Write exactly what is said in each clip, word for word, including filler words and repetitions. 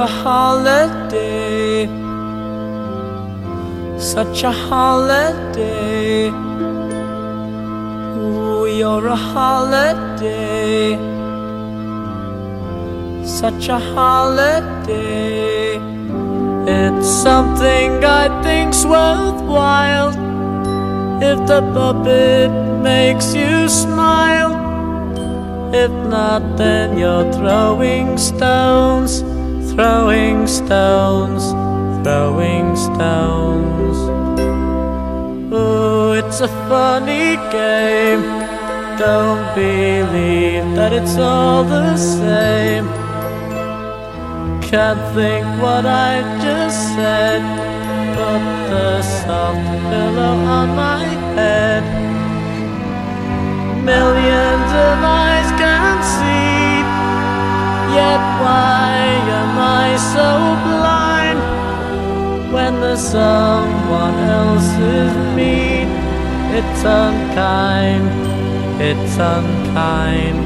a holiday, such a holiday. Ooh, you're a holiday, such a holiday. It's something I think's worthwhile if the puppet makes you smile. If not, then you're throwing stones, throwing stones, throwing stones. Ooh, it's a funny game. Don't believe that it's all the same. Can't think what I just said. Put the soft pillow on my head. Millions of eyes can see, yet why am I so blind when there's someone else's me? It's unkind, it's unkind.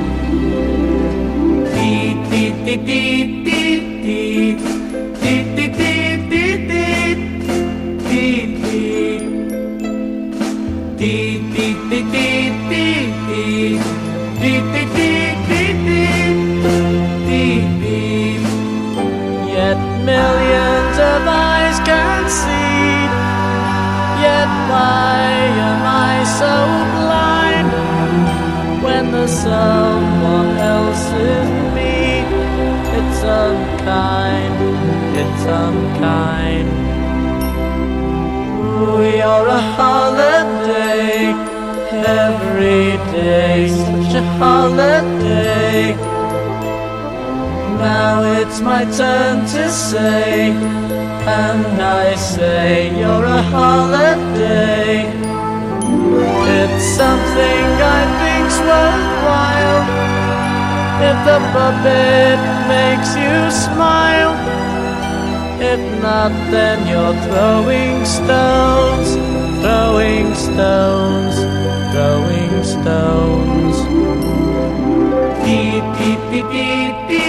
Dee dee dee dee dee dee dee dee dee dee dee dee dee dee dee. Yet millions of eyes can see, yet why am I so blind when there's someone else's me? It's unkind, it's unkind. You're a holiday, every day such a holiday. Now it's my turn to say, and I say you're a holiday. It's something I think's worthwhile if the puppet makes you smile. If not, then you're throwing stones, throwing stones, throwing stones. Dee dee dee dee dee.